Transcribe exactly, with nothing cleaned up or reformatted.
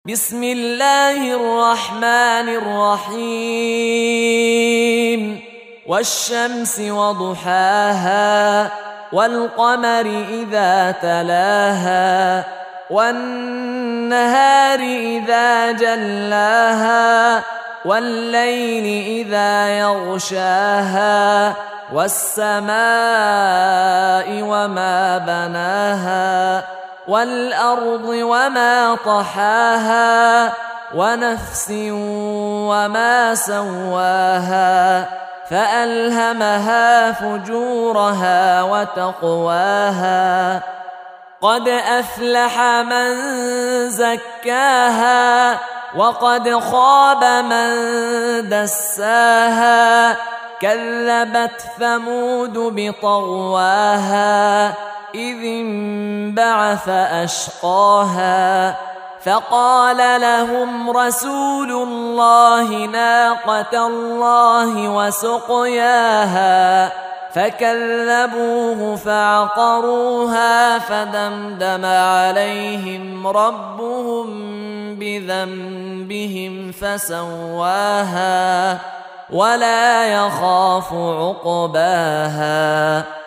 بسم الله الرحمن الرحيم والشمس وضحاها والقمر إذا تلاها والنهار إذا جلاها والليل إذا يغشاها والسماء وما بناها والأرض وما طحاها ونفس وما سواها فألهمها فجورها وتقواها قد أفلح من زكاها وقد خاب من دساها كذبت ثمود بطغواها إذ انبعث أشقاها فقال لهم رسول الله ناقة الله وسقياها فكذبوه فعقروها فدمدم عليهم ربهم بذنبهم فسواها ولا يخاف عقباها.